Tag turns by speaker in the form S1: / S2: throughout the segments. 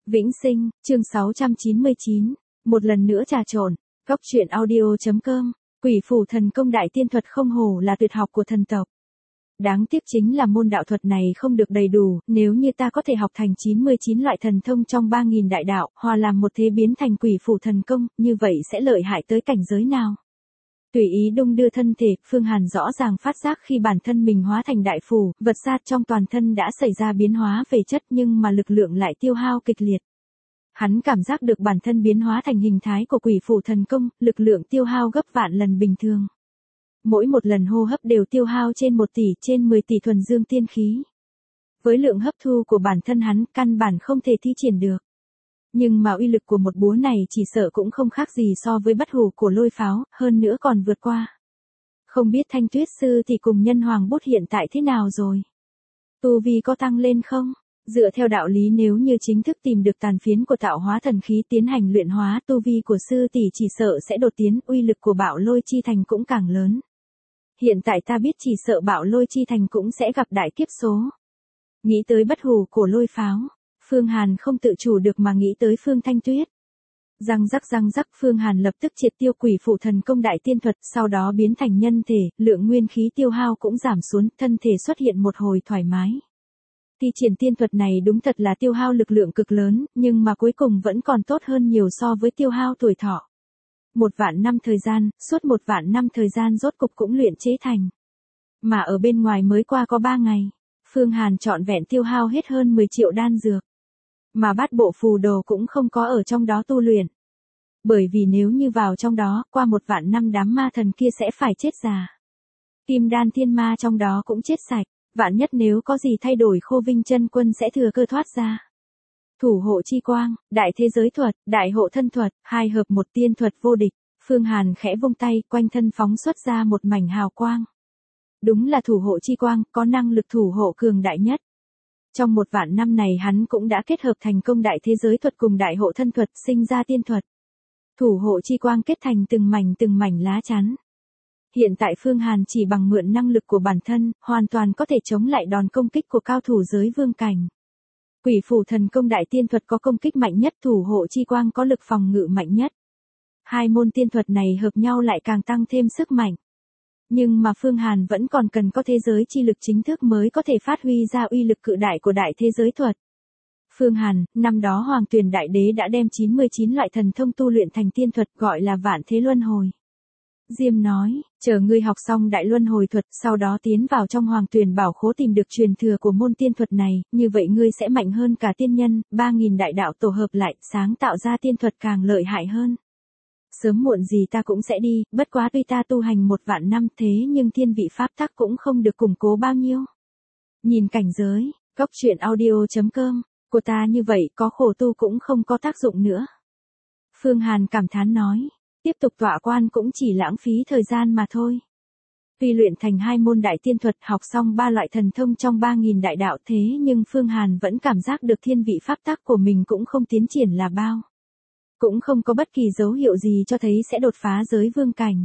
S1: Vĩnh Sinh, chương 699. Một lần nữa trà trộn. Góc truyện audio.com. Quỷ phủ thần công đại tiên thuật không hổ là tuyệt học của thần tộc. Đáng tiếc chính là môn đạo thuật này không được đầy đủ, nếu như ta có thể học thành 99 loại thần thông trong 3.000 đại đạo, hòa làm một thế biến thành quỷ phủ thần công, như vậy sẽ lợi hại tới cảnh giới nào? Tùy ý đung đưa thân thể, Phương Hàn rõ ràng phát giác khi bản thân mình hóa thành đại phù, vật sát trong toàn thân đã xảy ra biến hóa về chất nhưng mà lực lượng lại tiêu hao kịch liệt. Hắn cảm giác được bản thân biến hóa thành hình thái của quỷ phủ thần công, lực lượng tiêu hao gấp vạn lần bình thường. Mỗi một lần hô hấp đều tiêu hao trên 1 tỷ trên 10 tỷ thuần dương tiên khí. Với lượng hấp thu của bản thân hắn, căn bản không thể thi triển được. Nhưng mà uy lực của một búa này chỉ sợ cũng không khác gì so với bất hủ của lôi pháo, hơn nữa còn vượt qua. Không biết Thanh Tuyết Sư thì cùng Nhân Hoàng Bút hiện tại thế nào rồi? Tu vi có tăng lên không? Dựa theo đạo lý nếu như chính thức tìm được tàn phiến của tạo hóa thần khí tiến hành luyện hóa, tu vi của sư tỷ chỉ sợ sẽ đột tiến, uy lực của Bạo Lôi Chi Thành cũng càng lớn. Hiện tại ta biết chỉ sợ Bạo Lôi Chi Thành cũng sẽ gặp đại kiếp số. Nghĩ tới bất hủ của lôi pháo, Phương Hàn không tự chủ được mà nghĩ tới Phương Thanh Tuyết. Răng rắc Phương Hàn lập tức triệt tiêu quỷ phủ thần công đại tiên thuật, sau đó biến thành nhân thể, lượng nguyên khí tiêu hao cũng giảm xuống, thân thể xuất hiện một hồi thoải mái. Thi triển tiên thuật này đúng thật là tiêu hao lực lượng cực lớn, nhưng mà cuối cùng vẫn còn tốt hơn nhiều so với tiêu hao tuổi thọ. 1.000.000 năm thời gian, suốt 1.000.000 năm thời gian rốt cục cũng luyện chế thành. Mà ở bên ngoài mới qua có 3 ngày, Phương Hàn trọn vẹn tiêu hao hết hơn 10 triệu đan dược. Mà bát bộ phù đồ cũng không có ở trong đó tu luyện. Bởi vì nếu như vào trong đó, qua 1.000.000 năm đám ma thần kia sẽ phải chết già. Kim đan thiên ma trong đó cũng chết sạch, vạn nhất nếu có gì thay đổi Khô Vinh chân quân sẽ thừa cơ thoát ra. Thủ hộ chi quang, đại thế giới thuật, đại hộ thân thuật, hai hợp một tiên thuật vô địch. Phương Hàn khẽ vung tay, quanh thân phóng xuất ra một mảnh hào quang. Đúng là thủ hộ chi quang, có năng lực thủ hộ cường đại nhất. Trong 1.000.000 năm này hắn cũng đã kết hợp thành công đại thế giới thuật cùng đại hộ thân thuật, sinh ra tiên thuật. Thủ hộ chi quang kết thành từng mảnh lá chắn. Hiện tại Phương Hàn chỉ bằng mượn năng lực của bản thân, hoàn toàn có thể chống lại đòn công kích của cao thủ giới vương cảnh. Quỷ phủ thần công đại tiên thuật có công kích mạnh nhất, thủ hộ chi quang có lực phòng ngự mạnh nhất. Hai môn tiên thuật này hợp nhau lại càng tăng thêm sức mạnh. Nhưng mà Phương Hàn vẫn còn cần có thế giới chi lực chính thức mới có thể phát huy ra uy lực cự đại của đại thế giới thuật. Phương Hàn, năm đó Hoàng Tuyền Đại Đế đã đem 99 loại thần thông tu luyện thành tiên thuật gọi là Vạn Thế Luân Hồi. Diêm nói, chờ ngươi học xong đại luân hồi thuật, sau đó tiến vào trong Hoàng Tuyền Bảo Khố tìm được truyền thừa của môn tiên thuật này, như vậy ngươi sẽ mạnh hơn cả tiên nhân, 3.000 đại đạo tổ hợp lại, sáng tạo ra tiên thuật càng lợi hại hơn. Sớm muộn gì ta cũng sẽ đi, bất quá tuy ta tu hành 1.000.000 năm thế nhưng thiên vị pháp tắc cũng không được củng cố bao nhiêu. Nhìn cảnh giới, góc truyện audio.com, của ta như vậy có khổ tu cũng không có tác dụng nữa. Phương Hàn cảm thán nói, tiếp tục tọa quan cũng chỉ lãng phí thời gian mà thôi. Tuy luyện thành 2 môn đại tiên thuật, học xong 3 loại thần thông trong 3.000 đại đạo thế nhưng Phương Hàn vẫn cảm giác được thiên vị pháp tắc của mình cũng không tiến triển là bao. Cũng không có bất kỳ dấu hiệu gì cho thấy sẽ đột phá giới vương cảnh.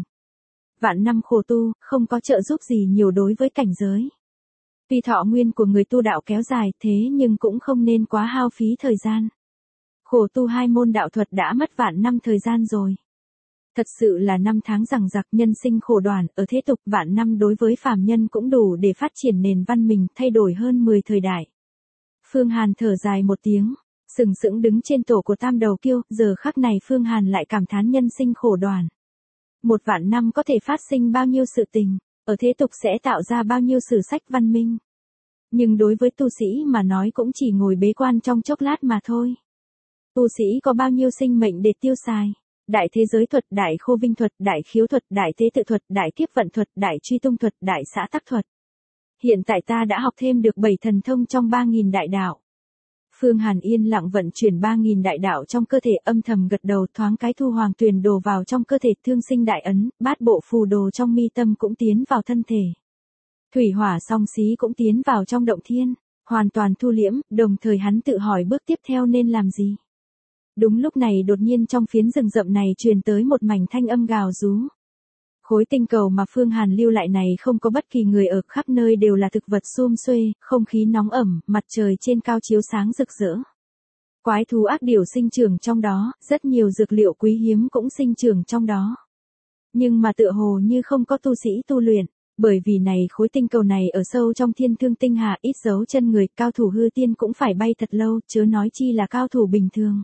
S1: Vạn năm khổ tu, không có trợ giúp gì nhiều đối với cảnh giới. Tuy thọ nguyên của người tu đạo kéo dài thế nhưng cũng không nên quá hao phí thời gian. Khổ tu 2 môn đạo thuật đã mất vạn năm thời gian rồi. Thật sự là năm tháng giằng giặc, nhân sinh khổ đoàn, ở thế tục vạn năm đối với phàm nhân cũng đủ để phát triển nền văn minh, thay đổi hơn 10 thời đại. Phương Hàn thở dài một tiếng, sừng sững đứng trên tổ của Tam Đầu Kiêu, giờ khắc này Phương Hàn lại cảm thán nhân sinh khổ đoàn. 1.000.000 năm có thể phát sinh bao nhiêu sự tình, ở thế tục sẽ tạo ra bao nhiêu sử sách văn minh. Nhưng đối với tu sĩ mà nói cũng chỉ ngồi bế quan trong chốc lát mà thôi. Tu sĩ có bao nhiêu sinh mệnh để tiêu xài. Đại thế giới thuật, đại khô vinh thuật, đại khiếu thuật, đại tế tự thuật, đại kiếp vận thuật, đại truy tung thuật, đại xã tắc thuật. Hiện tại ta đã học thêm được 7 thần thông trong 3.000 đại đạo. Phương Hàn yên lặng vận chuyển 3.000 đại đạo trong cơ thể, âm thầm gật đầu, thoáng cái thu Hoàng Tuyền đồ vào trong cơ thể, thương sinh đại ấn, bát bộ phù đồ trong mi tâm cũng tiến vào thân thể. Thủy hỏa song xí cũng tiến vào trong động thiên, hoàn toàn thu liễm, đồng thời hắn tự hỏi bước tiếp theo nên làm gì. Đúng lúc này đột nhiên trong phiến rừng rậm này truyền tới một mảnh thanh âm gào rú. Khối tinh cầu mà Phương Hàn lưu lại này không có bất kỳ người ở, khắp nơi đều là thực vật sum xuê, không khí nóng ẩm, mặt trời trên cao chiếu sáng rực rỡ. Quái thú ác điểu sinh trưởng trong đó, rất nhiều dược liệu quý hiếm cũng sinh trưởng trong đó. Nhưng mà tựa hồ như không có tu sĩ tu luyện, bởi vì này khối tinh cầu này ở sâu trong thiên thương tinh hà, ít dấu chân người, cao thủ hư tiên cũng phải bay thật lâu, chớ nói chi là cao thủ bình thường.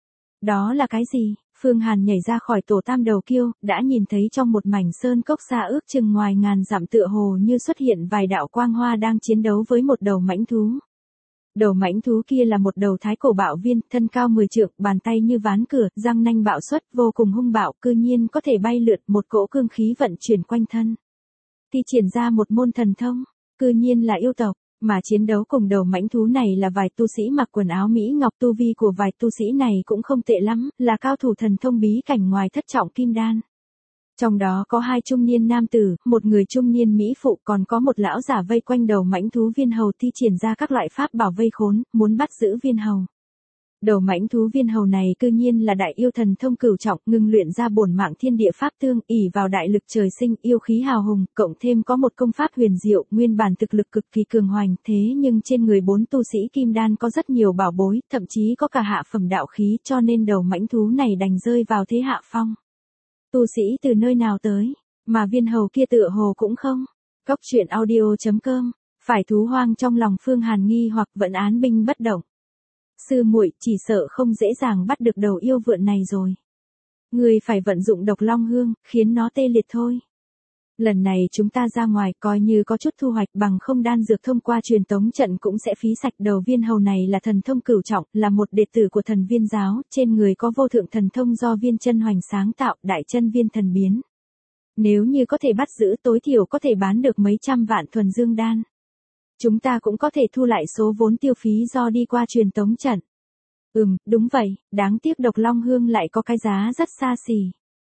S1: Đó là cái gì? Phương Hàn nhảy ra khỏi tổ tam đầu kiêu, đã nhìn thấy trong một mảnh sơn cốc xa ước chừng ngoài ngàn dặm tựa hồ như xuất hiện vài đạo quang hoa đang chiến đấu với một đầu mãnh thú. Đầu mãnh thú kia là một đầu thái cổ bạo viên, thân cao 10 trượng, bàn tay như ván cửa, răng nanh bạo xuất, vô cùng hung bạo, cư nhiên có thể bay lượn, một cỗ cương khí vận chuyển quanh thân. Thi triển ra một môn thần thông, cư nhiên là yêu tộc, mà chiến đấu cùng đầu mãnh thú này là vài tu sĩ mặc quần áo mỹ ngọc, tu vi của vài tu sĩ này cũng không tệ lắm, là cao thủ thần thông bí cảnh ngoài thất trọng kim đan. Trong đó có 2 trung niên nam tử, một người trung niên mỹ phụ, còn có một lão giả vây quanh đầu mãnh thú viên hầu, thi triển ra các loại pháp bảo vây khốn, muốn bắt giữ viên hầu. Đầu mãnh thú viên hầu này cư nhiên là đại yêu thần thông cửu trọng, ngưng luyện ra bổn mạng thiên địa pháp tương, ỷ vào đại lực trời sinh, yêu khí hào hùng, cộng thêm có một công pháp huyền diệu, nguyên bản thực lực cực kỳ cường hoành, thế nhưng trên người 4 tu sĩ kim đan có rất nhiều bảo bối, thậm chí có cả hạ phẩm đạo khí, cho nên đầu mãnh thú này đành rơi vào thế hạ phong. Tu sĩ từ nơi nào tới, mà viên hầu kia tựa hồ cũng không. Cốc truyện audio.com, phải thú hoang trong lòng Phương Hàn nghi hoặc vẫn án binh bất động. Sư muội, chỉ sợ không dễ dàng bắt được đầu yêu vượn này rồi. Người phải vận dụng độc long hương, khiến nó tê liệt thôi. Lần này chúng ta ra ngoài coi như có chút thu hoạch, bằng không đan dược thông qua truyền tống trận cũng sẽ phí sạch. Đầu viên hầu này là thần thông cửu trọng, là một đệ tử của thần viên giáo, trên người có vô thượng thần thông do viên chân hoành sáng tạo, đại chân viên thần biến. Nếu như có thể bắt giữ, tối thiểu có thể bán được mấy trăm vạn thuần dương đan. Chúng ta cũng có thể thu lại số vốn tiêu phí do đi qua truyền tống trận. Đúng vậy, đáng tiếc độc long hương lại có cái giá rất xa xỉ.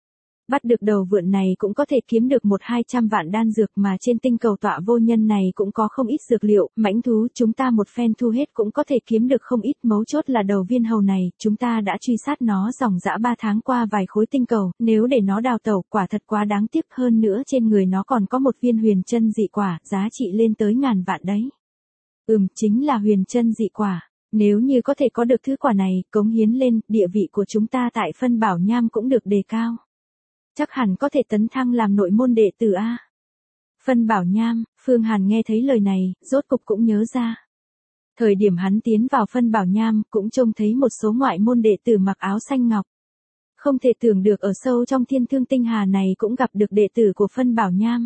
S1: Bắt được đầu vượn này cũng có thể kiếm được 100-200 vạn đan dược, mà trên tinh cầu tọa vô nhân này cũng có không ít dược liệu, mãnh thú chúng ta một phen thu hết cũng có thể kiếm được không ít, mấu chốt là đầu viên hầu này, chúng ta đã truy sát nó dòng dã 3 tháng qua vài khối tinh cầu, nếu để nó đào tẩu quả thật quá đáng tiếc, hơn nữa trên người nó còn có một viên huyền chân dị quả, giá trị lên tới ngàn vạn đấy. Chính là huyền chân dị quả. Nếu như có thể có được thứ quả này, cống hiến lên, địa vị của chúng ta tại phân bảo nham cũng được đề cao. Chắc hẳn có thể tấn thăng làm nội môn đệ tử A. Phân bảo nham, Phương Hàn nghe thấy lời này, rốt cục cũng nhớ ra. Thời điểm hắn tiến vào phân bảo nham, cũng trông thấy một số ngoại môn đệ tử mặc áo xanh ngọc. Không thể tưởng được ở sâu trong thiên thương tinh hà này cũng gặp được đệ tử của phân bảo nham.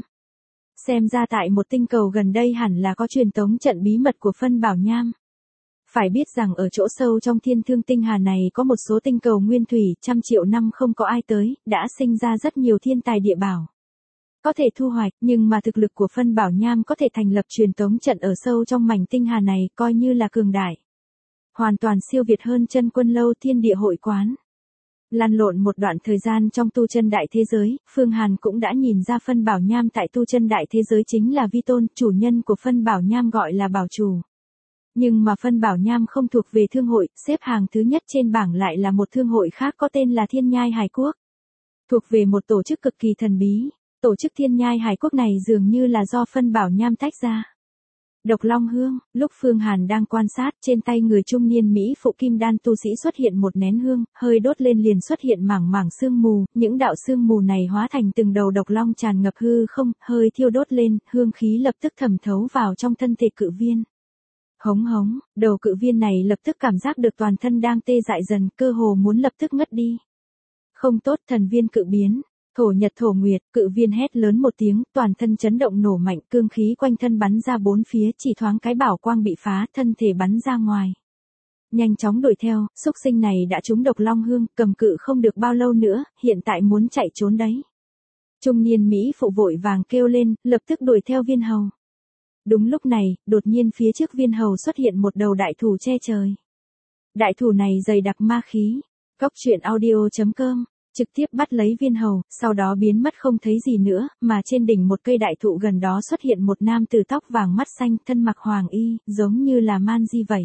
S1: Xem ra tại một tinh cầu gần đây hẳn là có truyền tống trận bí mật của phân bảo nham. Phải biết rằng ở chỗ sâu trong thiên thương tinh hà này có một số tinh cầu nguyên thủy, trăm triệu năm không có ai tới, đã sinh ra rất nhiều thiên tài địa bảo. Có thể thu hoạch, nhưng mà thực lực của phân bảo nham có thể thành lập truyền tống trận ở sâu trong mảnh tinh hà này, coi như là cường đại. Hoàn toàn siêu việt hơn chân quân lâu thiên địa hội quán. Lăn lộn một đoạn thời gian trong tu chân đại thế giới, Phương Hàn cũng đã nhìn ra phân bảo nham tại tu chân đại thế giới chính là vi tôn, chủ nhân của phân bảo nham gọi là bảo chủ. Nhưng mà phân bảo nham không thuộc về thương hội, xếp hàng thứ nhất trên bảng lại là một thương hội khác có tên là Thiên Nhai Hải Quốc. Thuộc về một tổ chức cực kỳ thần bí, tổ chức Thiên Nhai Hải Quốc này dường như là do phân bảo nham tách ra. Độc long hương, lúc Phương Hàn đang quan sát, trên tay người trung niên Mỹ phụ kim đan tu sĩ xuất hiện một nén hương, hơi đốt lên liền xuất hiện mảng mảng sương mù, những đạo sương mù này hóa thành từng đầu độc long tràn ngập hư không, hơi thiêu đốt lên, hương khí lập tức thẩm thấu vào trong thân thể cự viên. Hống hống, đầu cự viên này lập tức cảm giác được toàn thân đang tê dại dần, cơ hồ muốn lập tức ngất đi. Không tốt, thần viên cự biến. Thổ nhật thổ nguyệt, cự viên hét lớn một tiếng, toàn thân chấn động nổ mạnh, cương khí quanh thân bắn ra bốn phía, chỉ thoáng cái bảo quang bị phá, thân thể bắn ra ngoài. Nhanh chóng đuổi theo, xúc sinh này đã trúng độc long hương, cầm cự không được bao lâu nữa, hiện tại muốn chạy trốn đấy. Trung niên Mỹ phụ vội vàng kêu lên, lập tức đuổi theo viên hầu. Đúng lúc này, đột nhiên phía trước viên hầu xuất hiện một đầu đại thù che trời. Đại thù này dày đặc ma khí. Cốc truyện audio.com trực tiếp bắt lấy viên hầu, sau đó biến mất không thấy gì nữa, mà trên đỉnh một cây đại thụ gần đó xuất hiện một nam tử tóc vàng mắt xanh, thân mặc hoàng y, giống như là man di vậy.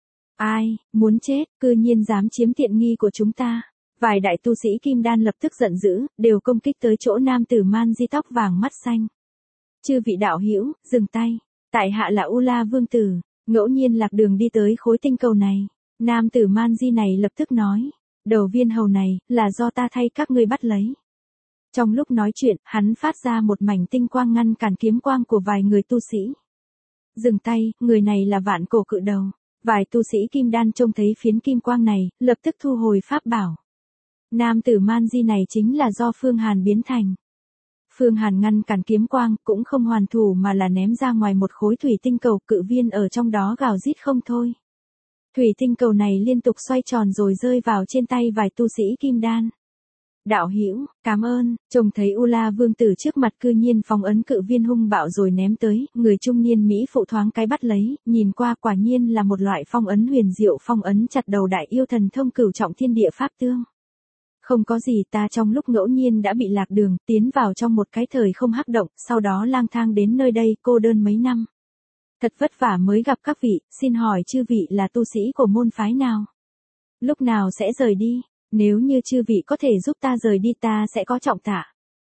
S1: Ai, muốn chết, cư nhiên dám chiếm tiện nghi của chúng ta. Vài đại tu sĩ kim đan lập tức giận dữ, đều công kích tới chỗ nam tử man di tóc vàng mắt xanh. Chư vị đạo hữu, dừng tay. Tại hạ là U La Vương Tử, ngẫu nhiên lạc đường đi tới khối tinh cầu này. Nam tử man di này lập tức nói, đầu viên hầu này, là do ta thay các ngươi bắt lấy. Trong lúc nói chuyện, hắn phát ra một mảnh tinh quang ngăn cản kiếm quang của vài người tu sĩ. Dừng tay, người này là Vạn Cổ Cự Đầu. Vài tu sĩ kim đan trông thấy phiến kim quang này, lập tức thu hồi pháp bảo. Nam tử man di này chính là do Phương Hàn biến thành. Phương Hàn ngăn cản kiếm quang, cũng không hoàn thủ mà là ném ra ngoài một khối thủy tinh cầu, cự viên ở trong đó gào rít không thôi. Thủy tinh cầu này liên tục xoay tròn rồi rơi vào trên tay vài tu sĩ kim đan. Đạo hữu, cảm ơn. Trông thấy U La Vương tử trước mặt cư nhiên phóng ấn cự viên hung bạo rồi ném tới, người trung niên Mỹ phụ thoáng cái bắt lấy, nhìn qua quả nhiên là một loại phong ấn huyền diệu, phong ấn chặt đầu đại yêu thần thông cửu trọng thiên địa pháp tương. Không có gì, ta trong lúc ngẫu nhiên đã bị lạc đường, tiến vào trong một cái thời không hắc động, sau đó lang thang đến nơi đây, cô đơn mấy năm. Thật vất vả mới gặp các vị, xin hỏi chư vị là tu sĩ của môn phái nào? Lúc nào sẽ rời đi? Nếu như chư vị có thể giúp ta rời đi ta sẽ có trọng tạ.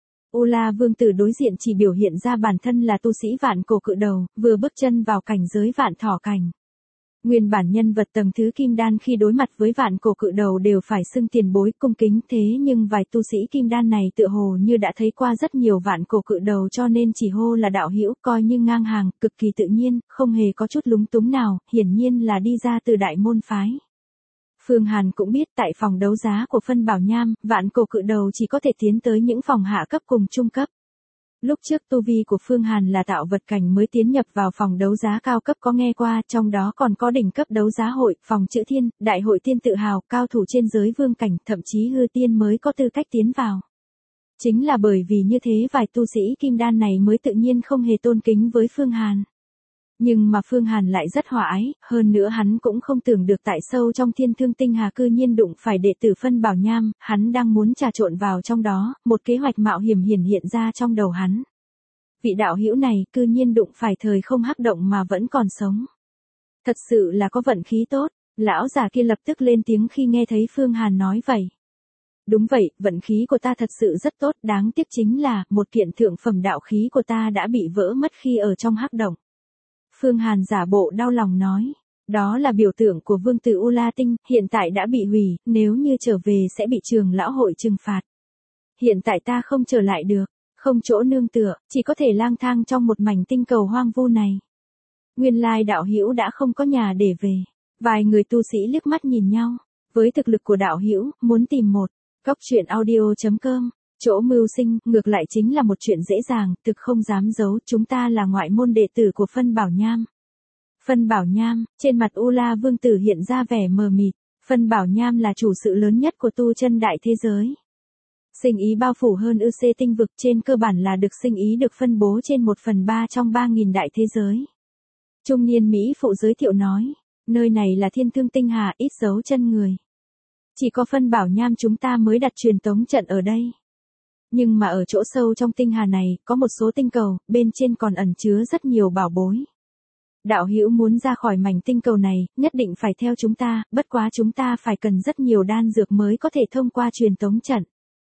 S1: U La Vương tử đối diện chỉ biểu hiện ra bản thân là tu sĩ Vạn Cổ Cự Đầu, vừa bước chân vào cảnh giới Vạn Thỏ Cảnh. Nguyên bản nhân vật tầng thứ kim đan khi đối mặt với Vạn Cổ Cự Đầu đều phải xưng tiền bối cung kính, thế nhưng vài tu sĩ kim đan này tựa hồ như đã thấy qua rất nhiều Vạn Cổ Cự Đầu cho nên chỉ hô là đạo hữu, coi như ngang hàng, cực kỳ tự nhiên, không hề có chút lúng túng nào, hiển nhiên là đi ra từ đại môn phái. Phương Hàn cũng biết tại phòng đấu giá của phân bảo nham, Vạn Cổ Cự Đầu chỉ có thể tiến tới những phòng hạ cấp cùng trung cấp. Lúc trước tu vi của Phương Hàn là tạo vật cảnh mới tiến nhập vào phòng đấu giá cao cấp có nghe qua, trong đó còn có đỉnh cấp đấu giá hội, phòng chữ thiên, đại hội tiên tự hào, cao thủ trên giới vương cảnh, thậm chí hư tiên mới có tư cách tiến vào. Chính là bởi vì như thế vài tu sĩ kim đan này mới tự nhiên không hề tôn kính với Phương Hàn. Nhưng mà Phương Hàn lại rất hòa ái, hơn nữa hắn cũng không tưởng được tại sâu trong thiên thương tinh hà cư nhiên đụng phải đệ tử phân bảo nham, hắn đang muốn trà trộn vào trong đó, một kế hoạch mạo hiểm hiện ra trong đầu hắn. Vị đạo hữu này cư nhiên đụng phải thời không hắc động mà vẫn còn sống. Thật sự là có vận khí tốt, lão già kia lập tức lên tiếng khi nghe thấy Phương Hàn nói vậy. Đúng vậy, vận khí của ta thật sự rất tốt, đáng tiếc chính là, một kiện thượng phẩm đạo khí của ta đã bị vỡ mất khi ở trong hắc động. Phương Hàn giả bộ đau lòng nói, đó là biểu tượng của vương tử U La Tinh, hiện tại đã bị hủy, nếu như trở về sẽ bị trường lão hội trừng phạt. Hiện tại ta không trở lại được, không chỗ nương tựa, chỉ có thể lang thang trong một mảnh tinh cầu hoang vu này. Nguyên lai đạo hữu đã không có nhà để về. Vài người tu sĩ liếc mắt nhìn nhau, với thực lực của đạo hữu, muốn tìm một góc truyện audio.com. Chỗ mưu sinh, ngược lại chính là một chuyện dễ dàng, thực không dám giấu, chúng ta là ngoại môn đệ tử của phân bảo nham. Phân bảo nham, trên mặt U La Vương tử hiện ra vẻ mờ mịt, phân bảo nham là chủ sự lớn nhất của tu chân đại thế giới. Sinh ý bao phủ hơn UC tinh vực, trên cơ bản là được sinh ý được phân bố trên 1/3 trong 3.000 đại thế giới. Trung niên Mỹ phụ giới thiệu nói, nơi này là thiên thương tinh hà, ít dấu chân người. Chỉ có phân bảo nham chúng ta mới đặt truyền tống trận ở đây. Nhưng mà ở chỗ sâu trong tinh hà này, có một số tinh cầu, bên trên còn ẩn chứa rất nhiều bảo bối. Đạo hữu muốn ra khỏi mảnh tinh cầu này, nhất định phải theo chúng ta, bất quá chúng ta phải cần rất nhiều đan dược mới có thể thông qua truyền tống trận.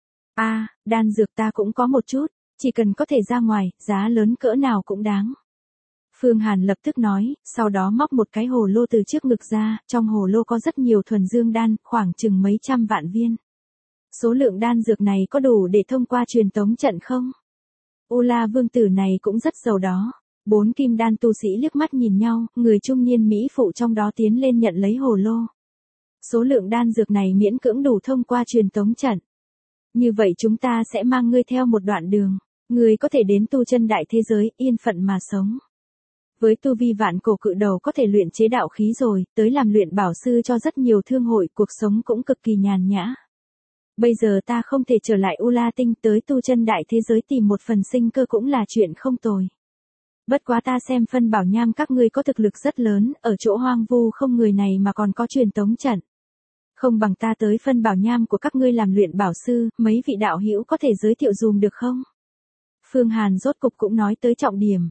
S1: Đan dược ta cũng có một chút, chỉ cần có thể ra ngoài, giá lớn cỡ nào cũng đáng. Phương Hàn lập tức nói, sau đó móc một cái hồ lô từ trước ngực ra, trong hồ lô có rất nhiều thuần dương đan, khoảng chừng mấy trăm vạn viên. Số lượng đan dược này có đủ để thông qua truyền tống trận không? U La Vương tử này cũng rất giàu đó. 4 kim đan tu sĩ liếc mắt nhìn nhau, người trung niên Mỹ phụ trong đó tiến lên nhận lấy hồ lô. Số lượng đan dược này miễn cưỡng đủ thông qua truyền tống trận. Như vậy chúng ta sẽ mang ngươi theo một đoạn đường, ngươi có thể đến tu chân đại thế giới, yên phận mà sống. Với tu vi Vạn Cổ Cự Đầu có thể luyện chế đạo khí rồi, tới làm luyện bảo sư cho rất nhiều thương hội, cuộc sống cũng cực kỳ nhàn nhã. Bây giờ ta không thể trở lại U La Tinh, tới tu chân đại thế giới tìm một phần sinh cơ cũng là chuyện không tồi. Bất quá ta xem phân bảo nham các ngươi có thực lực rất lớn, ở chỗ hoang vu không người này mà còn có truyền tống trận. Không bằng ta tới phân bảo nham của các ngươi làm luyện bảo sư, mấy vị đạo hữu có thể giới thiệu dùm được không? Phương Hàn rốt cục cũng nói tới trọng điểm.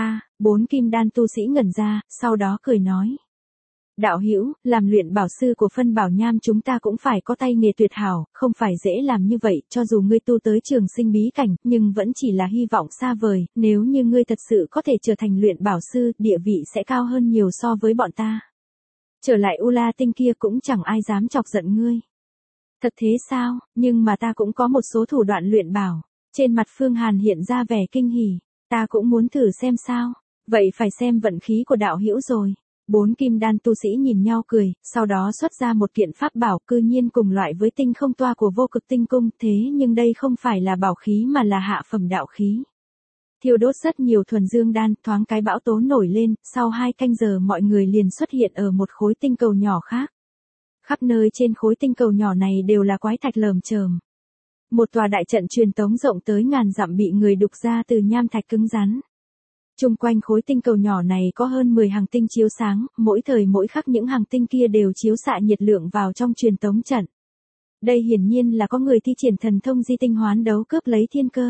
S1: 4 kim đan tu sĩ ngẩn ra, sau đó cười nói. Đạo hữu, làm luyện bảo sư của phân bảo nham chúng ta cũng phải có tay nghề tuyệt hảo, không phải dễ làm như vậy, cho dù ngươi tu tới trường sinh bí cảnh, nhưng vẫn chỉ là hy vọng xa vời, nếu như ngươi thật sự có thể trở thành luyện bảo sư, địa vị sẽ cao hơn nhiều so với bọn ta. Trở lại U La Tinh kia cũng chẳng ai dám chọc giận ngươi. Thật thế sao, nhưng mà ta cũng có một số thủ đoạn luyện bảo. Trên mặt Phương Hàn hiện ra vẻ kinh hỉ, ta cũng muốn thử xem sao. Vậy phải xem vận khí của đạo hữu rồi. 4 kim đan tu sĩ nhìn nhau cười, sau đó xuất ra một kiện pháp bảo cư nhiên cùng loại với tinh không toa của vô cực tinh cung, thế nhưng đây không phải là bảo khí mà là hạ phẩm đạo khí. Thiêu đốt rất nhiều thuần dương đan, thoáng cái bão tố nổi lên, sau 2 canh giờ mọi người liền xuất hiện ở một khối tinh cầu nhỏ khác. Khắp nơi trên khối tinh cầu nhỏ này đều là quái thạch lởm chởm. Một tòa đại trận truyền tống rộng tới ngàn dặm bị người đục ra từ nham thạch cứng rắn. Chung quanh khối tinh cầu nhỏ này có hơn 10 hành tinh chiếu sáng, mỗi thời mỗi khắc những hành tinh kia đều chiếu xạ nhiệt lượng vào trong truyền tống trận. Đây hiển nhiên là có người thi triển thần thông di tinh hoán đấu cướp lấy thiên cơ.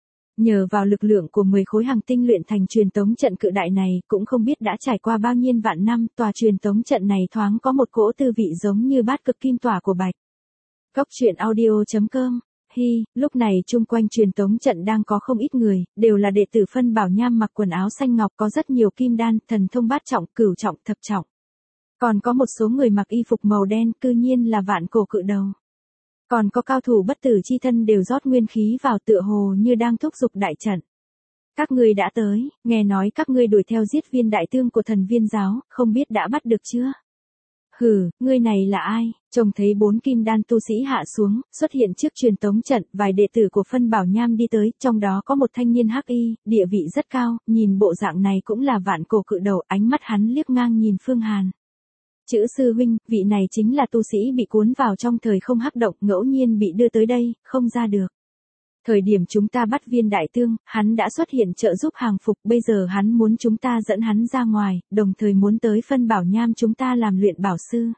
S1: Nhờ vào lực lượng của 10 khối hành tinh luyện thành truyền tống trận cự đại này, cũng không biết đã trải qua bao nhiêu vạn năm, tòa truyền tống trận này thoáng có một cỗ tư vị giống như bát cực kim tỏa của Bạch. Cốc truyện audio.com. Lúc này chung quanh truyền tống trận đang có không ít người, đều là đệ tử Phân Bảo Nham mặc quần áo xanh ngọc, có rất nhiều kim đan, thần thông bát trọng, cửu trọng, thập trọng. Còn có một số người mặc y phục màu đen, cư nhiên là vạn cổ cự đầu. Còn có cao thủ bất tử chi thân đều rót nguyên khí vào tựa hồ như đang thúc giục đại trận. Các ngươi đã tới, nghe nói các ngươi đuổi theo giết viên đại tương của thần viên giáo, không biết đã bắt được chưa? Hừ, ngươi này là ai? Trông thấy 4 kim đan tu sĩ hạ xuống, xuất hiện trước truyền tống trận, vài đệ tử của Phân Bảo Nham đi tới, trong đó có một thanh niên hắc y, địa vị rất cao, nhìn bộ dạng này cũng là vạn cổ cự đầu, ánh mắt hắn liếc ngang nhìn Phương Hàn. Chữ sư huynh, vị này chính là tu sĩ bị cuốn vào trong thời không hắc động, ngẫu nhiên bị đưa tới đây, không ra được. Thời điểm chúng ta bắt viên đại tương, hắn đã xuất hiện trợ giúp hàng phục, bây giờ hắn muốn chúng ta dẫn hắn ra ngoài, đồng thời muốn tới Phân Bảo Nham chúng ta làm luyện bảo sư.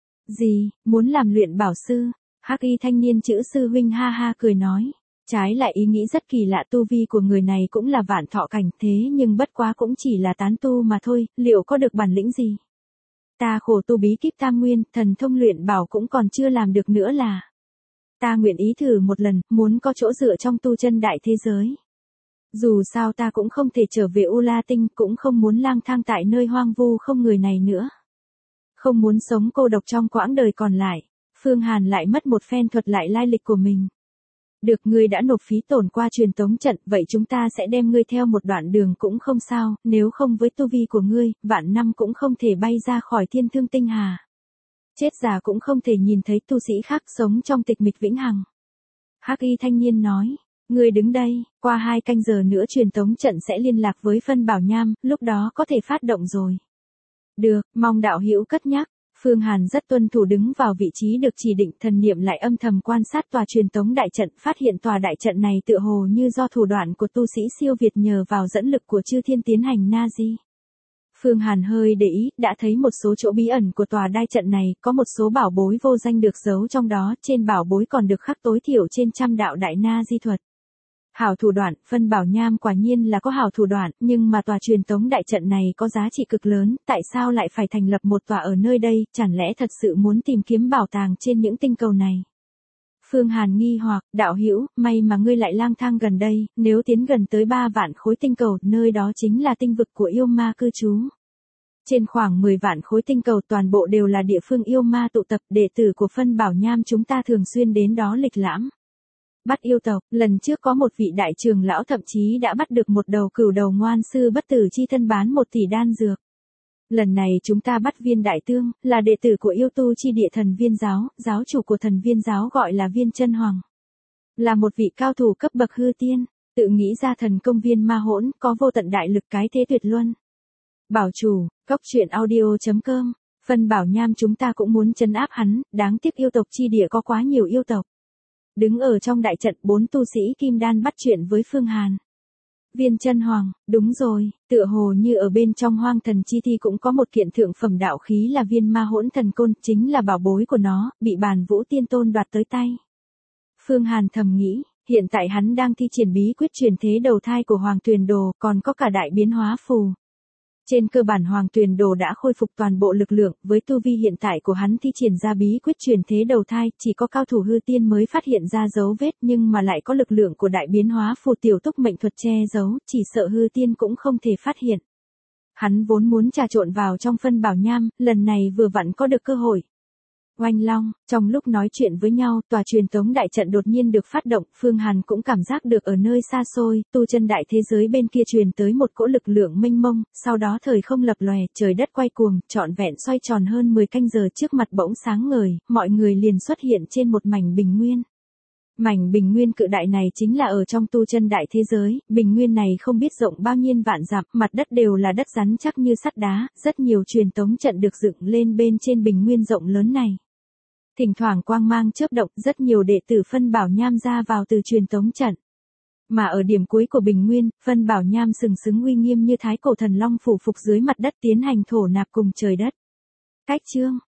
S1: Gì, muốn làm luyện bảo sư? Hắc y thanh niên chữ sư huynh ha ha cười nói. Trái lại ý nghĩ rất kỳ lạ, tu vi của người này cũng là vạn thọ cảnh, thế nhưng bất quá cũng chỉ là tán tu mà thôi, liệu có được bản lĩnh gì? Ta khổ tu bí kíp tam nguyên, thần thông luyện bảo cũng còn chưa làm được nữa là. Ta nguyện ý thử một lần, muốn có chỗ dựa trong tu chân đại thế giới. Dù sao ta cũng không thể trở về U La Tinh, cũng không muốn lang thang tại nơi hoang vu không người này nữa. Không muốn sống cô độc trong quãng đời còn lại. Phương Hàn lại mất một phen thuật lại lai lịch của mình. Được, ngươi đã nộp phí tổn qua truyền tống trận, vậy chúng ta sẽ đem ngươi theo một đoạn đường cũng không sao, nếu không với tu vi của ngươi, vạn năm cũng không thể bay ra khỏi thiên thương tinh hà. Chết già cũng không thể nhìn thấy tu sĩ khác sống trong tịch mịch vĩnh hằng. Hắc y thanh niên nói, ngươi đứng đây, qua 2 canh giờ nữa truyền tống trận sẽ liên lạc với Phân Bảo Nham, lúc đó có thể phát động rồi. Được, mong đạo hữu cất nhắc. Phương Hàn rất tuân thủ đứng vào vị trí được chỉ định, thần niệm lại âm thầm quan sát tòa truyền tống đại trận, phát hiện tòa đại trận này tựa hồ như do thủ đoạn của tu sĩ siêu việt nhờ vào dẫn lực của chư thiên tiến hành Nazi. Phương Hàn hơi để ý, đã thấy một số chỗ bí ẩn của tòa đại trận này, có một số bảo bối vô danh được giấu trong đó, trên bảo bối còn được khắc tối thiểu trên 100 đạo đại Nazi thuật. Hảo thủ đoạn, Phân Bảo Nham quả nhiên là có hảo thủ đoạn, nhưng mà tòa truyền tống đại trận này có giá trị cực lớn, tại sao lại phải thành lập một tòa ở nơi đây, chẳng lẽ thật sự muốn tìm kiếm bảo tàng trên những tinh cầu này? Phương Hàn nghi hoặc, đạo hữu, may mà ngươi lại lang thang gần đây, nếu tiến gần tới 3 vạn khối tinh cầu, nơi đó chính là tinh vực của yêu ma cư trú. Trên khoảng 10 vạn khối tinh cầu toàn bộ đều là địa phương yêu ma tụ tập, đệ tử của Phân Bảo Nham chúng ta thường xuyên đến đó lịch lãm. Bắt yêu tộc, lần trước có một vị đại trưởng lão thậm chí đã bắt được một đầu cửu đầu ngoan sư bất tử chi thân bán 1 tỷ đan dược. Lần này chúng ta bắt viên đại tương, là đệ tử của yêu tu chi địa thần viên giáo, giáo chủ của thần viên giáo gọi là Viên Chân Hoàng. Là một vị cao thủ cấp bậc hư tiên, tự nghĩ ra thần công viên ma hỗn, có vô tận đại lực cái thế tuyệt luân. Bảo chủ, Cốc truyện audio.com, Phân Bảo Nham chúng ta cũng muốn trấn áp hắn, đáng tiếc yêu tộc chi địa có quá nhiều yêu tộc. Đứng ở trong đại trận, 4 tu sĩ kim đan bắt chuyện với Phương Hàn. Viên Chân Hoàng, đúng rồi, tựa hồ như ở bên trong Hoang Thần Chi Thi cũng có một kiện thượng phẩm đạo khí là viên ma hỗn thần côn, chính là bảo bối của nó, bị Bàn Vũ Tiên Tôn đoạt tới tay. Phương Hàn thầm nghĩ, hiện tại hắn đang thi triển bí quyết truyền thế đầu thai của Hoàng Tuyền Đồ, còn có cả đại biến hóa phù. Trên cơ bản Hoàng Tuyền Đồ đã khôi phục toàn bộ lực lượng, với tu vi hiện tại của hắn thi triển ra bí quyết truyền thế đầu thai, chỉ có cao thủ hư tiên mới phát hiện ra dấu vết, nhưng mà lại có lực lượng của đại biến hóa phù tiểu túc mệnh thuật che giấu, chỉ sợ hư tiên cũng không thể phát hiện. Hắn vốn muốn trà trộn vào trong phân bảo nham, lần này vừa vặn có được cơ hội. Oanh long, trong lúc nói chuyện với nhau, tòa truyền tống đại trận đột nhiên được phát động, Phương Hàn cũng cảm giác được ở nơi xa xôi, tu chân đại thế giới bên kia truyền tới một cỗ lực lượng mênh mông, sau đó thời không lập lòe, trời đất quay cuồng, trọn vẹn xoay tròn hơn 10 canh giờ trước mặt bỗng sáng ngời, mọi người liền xuất hiện trên một mảnh bình nguyên. Mảnh bình nguyên cự đại này chính là ở trong tu chân đại thế giới, bình nguyên này không biết rộng bao nhiêu vạn dặm, mặt đất đều là đất rắn chắc như sắt đá, rất nhiều truyền tống trận được dựng lên bên trên bình nguyên rộng lớn này. Thỉnh thoảng quang mang chớp động, rất nhiều đệ tử phân bảo nham ra vào từ truyền tống trận. Mà ở điểm cuối của bình nguyên, phân bảo nham sừng sững uy nghiêm như thái cổ thần long phủ phục dưới mặt đất tiến hành thổ nạp cùng trời đất. Cách chương